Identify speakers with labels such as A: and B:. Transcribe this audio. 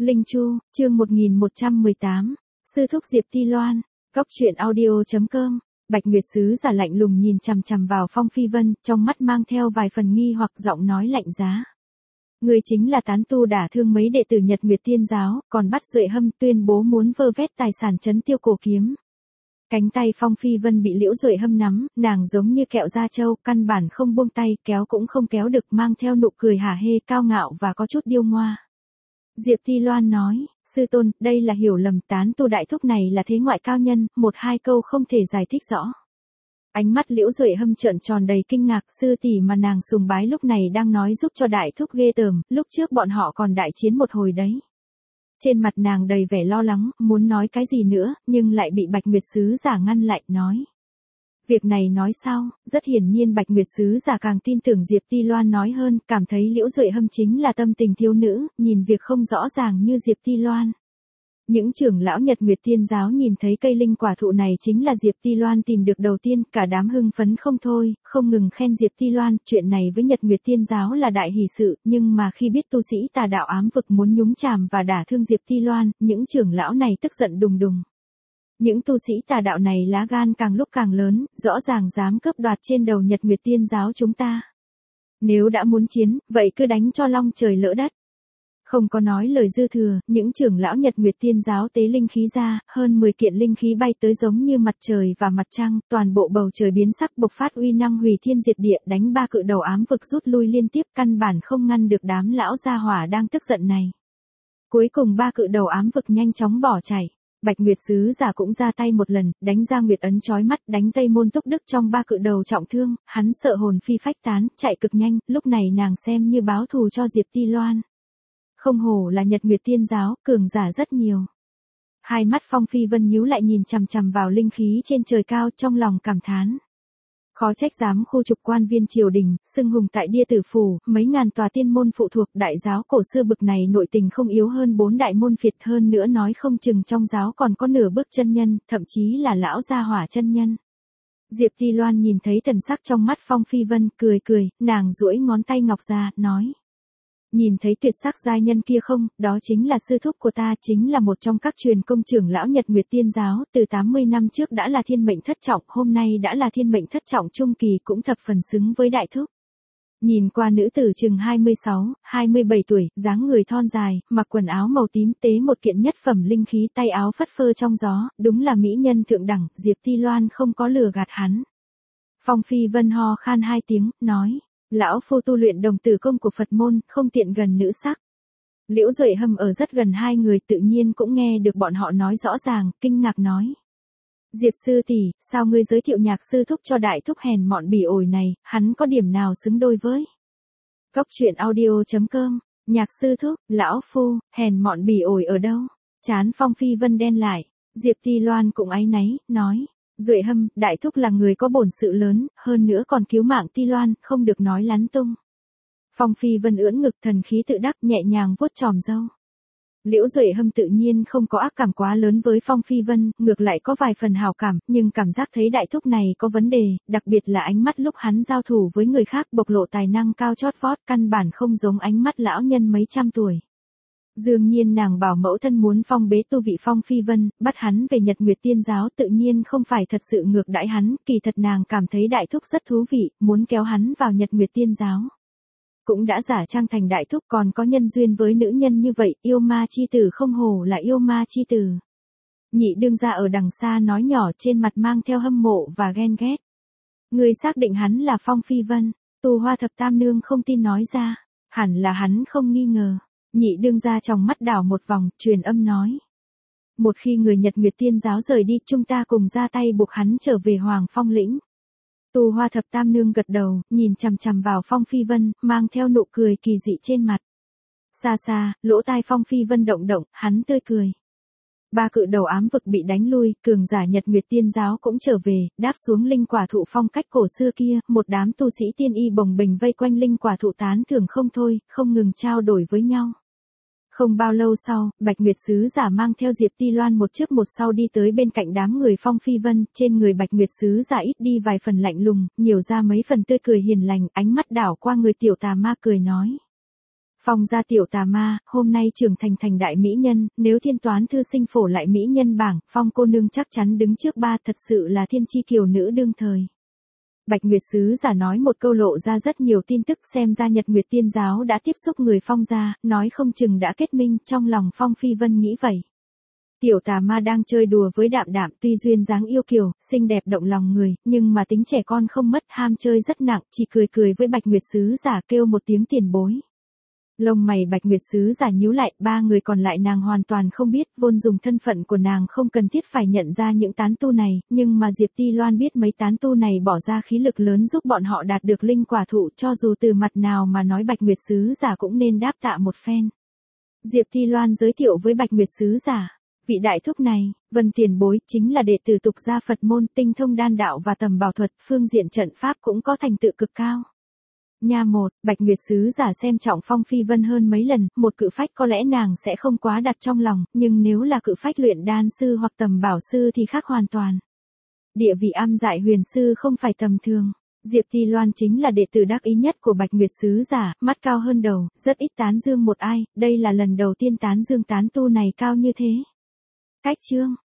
A: Linh Chu, chương 1118, Sư thúc Diệp Ti Loan, Góc truyện audio.com. Bạch Nguyệt Sứ giả lạnh lùng nhìn chằm chằm vào Phong Phi Vân, trong mắt mang theo vài phần nghi hoặc, giọng nói lạnh giá. Người chính là tán tu đả thương mấy đệ tử Nhật Nguyệt Tiên giáo, còn bắt Duệ Hâm tuyên bố muốn vơ vét tài sản trấn Tiêu Cổ Kiếm. Cánh tay Phong Phi Vân bị Liễu Duệ Hâm nắm, nàng giống như kẹo da trâu, căn bản không buông tay, kéo cũng không kéo được, mang theo nụ cười hả hê cao ngạo và có chút điêu ngoa. Diệp Ti Loan nói, sư tôn, đây là hiểu lầm, tán tu đại thúc này là thế ngoại cao nhân, một hai câu không thể giải thích rõ. Ánh mắt Liễu Duệ Hâm trợn tròn đầy kinh ngạc, sư tỷ mà nàng sùng bái lúc này đang nói giúp cho đại thúc ghê tởm, lúc trước bọn họ còn đại chiến một hồi đấy. Trên mặt nàng đầy vẻ lo lắng, muốn nói cái gì nữa, nhưng lại bị Bạch Nguyệt Sứ giả ngăn lại, nói. Việc này nói sao, rất hiển nhiên Bạch Nguyệt Sứ giả càng tin tưởng Diệp Ti Loan nói hơn, cảm thấy Liễu Duệ Hâm chính là tâm tình thiếu nữ, nhìn việc không rõ ràng như Diệp Ti Loan. Những trưởng lão Nhật Nguyệt Tiên giáo nhìn thấy cây linh quả thụ này chính là Diệp Ti Loan tìm được đầu tiên, cả đám hưng phấn không thôi, không ngừng khen Diệp Ti Loan, chuyện này với Nhật Nguyệt Tiên giáo là đại hỷ sự, nhưng mà khi biết tu sĩ tà đạo ám vực muốn nhúng chàm và đả thương Diệp Ti Loan, những trưởng lão này tức giận đùng đùng. Những tu sĩ tà đạo này lá gan càng lúc càng lớn, rõ ràng dám cướp đoạt trên đầu Nhật Nguyệt Tiên giáo chúng ta. Nếu đã muốn chiến, vậy cứ đánh cho long trời lỡ đất. Không có nói lời dư thừa, những trưởng lão Nhật Nguyệt Tiên giáo tế linh khí ra, hơn 10 kiện linh khí bay tới giống như mặt trời và mặt trăng, toàn bộ bầu trời biến sắc bộc phát uy năng hủy thiên diệt địa, đánh ba cự đầu ám vực rút lui liên tiếp, căn bản không ngăn được đám lão gia hỏa đang tức giận này. Cuối cùng ba cự đầu ám vực nhanh chóng bỏ chạy. Bạch Nguyệt Sứ giả cũng ra tay một lần, đánh ra Nguyệt ấn chói mắt, đánh Tây Môn Túc Đức trong ba cự đầu trọng thương, hắn sợ hồn phi phách tán, chạy cực nhanh, lúc này nàng xem như báo thù cho Diệp Ti Loan. Không hổ là Nhật Nguyệt Tiên giáo, cường giả rất nhiều. Hai mắt Phong Phi Vân nhíu lại nhìn chằm chằm vào linh khí trên trời cao, trong lòng cảm thán. Khó trách dám khu trục quan viên triều đình, xưng hùng tại Địa Tử phủ, mấy ngàn tòa tiên môn phụ thuộc đại giáo cổ xưa bực này nội tình không yếu hơn 4 đại môn phiệt, hơn nữa nói không chừng trong giáo còn có nửa bước chân nhân, thậm chí là lão gia hỏa chân nhân. Diệp Ti Loan nhìn thấy thần sắc trong mắt Phong Phi Vân, cười cười, nàng duỗi ngón tay ngọc ra, nói. Nhìn thấy tuyệt sắc giai nhân kia không, đó chính là sư thúc của ta, chính là một trong các truyền công trưởng lão Nhật Nguyệt Tiên giáo, từ 80 năm trước đã là thiên mệnh thất trọng, hôm nay đã là thiên mệnh thất trọng trung kỳ, cũng thập phần xứng với đại thúc. Nhìn qua nữ tử chừng 26, 27 tuổi, dáng người thon dài, mặc quần áo màu tím, tế một kiện nhất phẩm linh khí, tay áo phất phơ trong gió, đúng là mỹ nhân thượng đẳng, Diệp Ti Loan không có lừa gạt hắn. Phong Phi Vân ho khan 2 tiếng, nói. Lão phu tu luyện đồng tử công của Phật môn, không tiện gần nữ sắc. Liễu Duệ Hâm ở rất gần hai người, tự nhiên cũng nghe được bọn họ nói rõ ràng, kinh ngạc nói. Diệp sư tỷ, sao ngươi giới thiệu nhạc sư thúc cho đại thúc hèn mọn bỉ ổi này, hắn có điểm nào xứng đôi với? Góc truyện audio.com, nhạc sư thúc, lão phu, hèn mọn bỉ ổi ở đâu? Chán Phong Phi Vân đen lại, Diệp Ti Loan cũng áy náy, nói. Duệ Hâm, đại thúc là người có bổn sự lớn, hơn nữa còn cứu mạng Ti Loan, không được nói lắn tung. Phong Phi Vân ưỡn ngực thần khí tự đắc, nhẹ nhàng vuốt tròm râu. Liễu Duệ Hâm tự nhiên không có ác cảm quá lớn với Phong Phi Vân, ngược lại có vài phần hảo cảm, nhưng cảm giác thấy đại thúc này có vấn đề, đặc biệt là ánh mắt lúc hắn giao thủ với người khác bộc lộ tài năng cao chót vót, căn bản không giống ánh mắt lão nhân mấy trăm tuổi. Dường nhiên nàng bảo mẫu thân muốn phong bế tu vị Phong Phi Vân, bắt hắn về Nhật Nguyệt Tiên giáo, tự nhiên không phải thật sự ngược đãi hắn, kỳ thật nàng cảm thấy đại thúc rất thú vị, muốn kéo hắn vào Nhật Nguyệt Tiên giáo. Cũng đã giả trang thành đại thúc, còn có nhân duyên với nữ nhân như vậy, yêu ma chi tử không hổ là yêu ma chi tử. Nhị đương gia ở đằng xa nói nhỏ, trên mặt mang theo hâm mộ và ghen ghét. Người xác định hắn là Phong Phi Vân, Tu Hoa Thập Tam Nương không tin nói ra, hẳn là hắn không nghi ngờ. Nhị đương gia trong mắt đảo một vòng, truyền âm nói. Một khi người Nhật Nguyệt Tiên giáo rời đi, chúng ta cùng ra tay buộc hắn trở về Hoàng Phong lĩnh. Tu Hoa Thập Tam Nương gật đầu, nhìn chằm chằm vào Phong Phi Vân, mang theo nụ cười kỳ dị trên mặt. Xa xa, lỗ tai Phong Phi Vân động động, hắn tươi cười. Ba cự đầu ám vực bị đánh lui, cường giả Nhật Nguyệt Tiên giáo cũng trở về, đáp xuống linh quả thụ phong cách cổ xưa kia, một đám tu sĩ tiên y bồng bềnh vây quanh linh quả thụ tán thưởng không thôi, không ngừng trao đổi với nhau. Không bao lâu sau, Bạch Nguyệt Sứ giả mang theo Diệp Ti Loan một trước một sau đi tới bên cạnh đám người Phong Phi Vân, trên người Bạch Nguyệt Sứ giả ít đi vài phần lạnh lùng, nhiều ra mấy phần tươi cười hiền lành, ánh mắt đảo qua người tiểu tà ma cười nói. Phong gia tiểu tà ma, hôm nay trưởng thành đại mỹ nhân, nếu thiên toán thư sinh phổ lại mỹ nhân bảng, Phong cô nương chắc chắn đứng trước ba, thật sự là thiên chi kiều nữ đương thời. Bạch Nguyệt sứ giả nói một câu lộ ra rất nhiều tin tức, xem ra Nhật Nguyệt Tiên giáo đã tiếp xúc người Phong gia, nói không chừng đã kết minh, trong lòng Phong Phi Vân nghĩ vậy. Tiểu tà ma đang chơi đùa với Đạm Đạm, tuy duyên dáng yêu kiều, xinh đẹp động lòng người, nhưng mà tính trẻ con không mất, ham chơi rất nặng, chỉ cười với Bạch Nguyệt sứ giả kêu một tiếng tiền bối. Lông mày Bạch Nguyệt sứ giả nhíu lại, ba người còn lại nàng hoàn toàn không biết, vốn dùng thân phận của nàng không cần thiết phải nhận ra những tán tu này, nhưng mà Diệp Ti Loan biết mấy tán tu này bỏ ra khí lực lớn giúp bọn họ đạt được linh quả thụ, cho dù từ mặt nào mà nói Bạch Nguyệt sứ giả cũng nên đáp tạ một phen. Diệp Ti Loan giới thiệu với Bạch Nguyệt sứ giả, vị đại thúc này, Vân tiền bối, chính là đệ tử tục gia Phật môn, tinh thông đan đạo và tầm bảo thuật, phương diện trận pháp cũng có thành tựu cực cao. Nha một, Bạch Nguyệt sứ giả xem trọng Phong Phi Vân hơn mấy lần, một cự phách có lẽ nàng sẽ không quá đặt trong lòng, nhưng nếu là cự phách luyện đan sư hoặc tầm bảo sư thì khác hoàn toàn. Địa vị am dại huyền sư không phải tầm thường. Diệp Ti Loan chính là đệ tử đắc ý nhất của Bạch Nguyệt sứ giả, mắt cao hơn đầu, rất ít tán dương một ai, đây là lần đầu tiên tán dương tán tu này cao như thế. Cách chương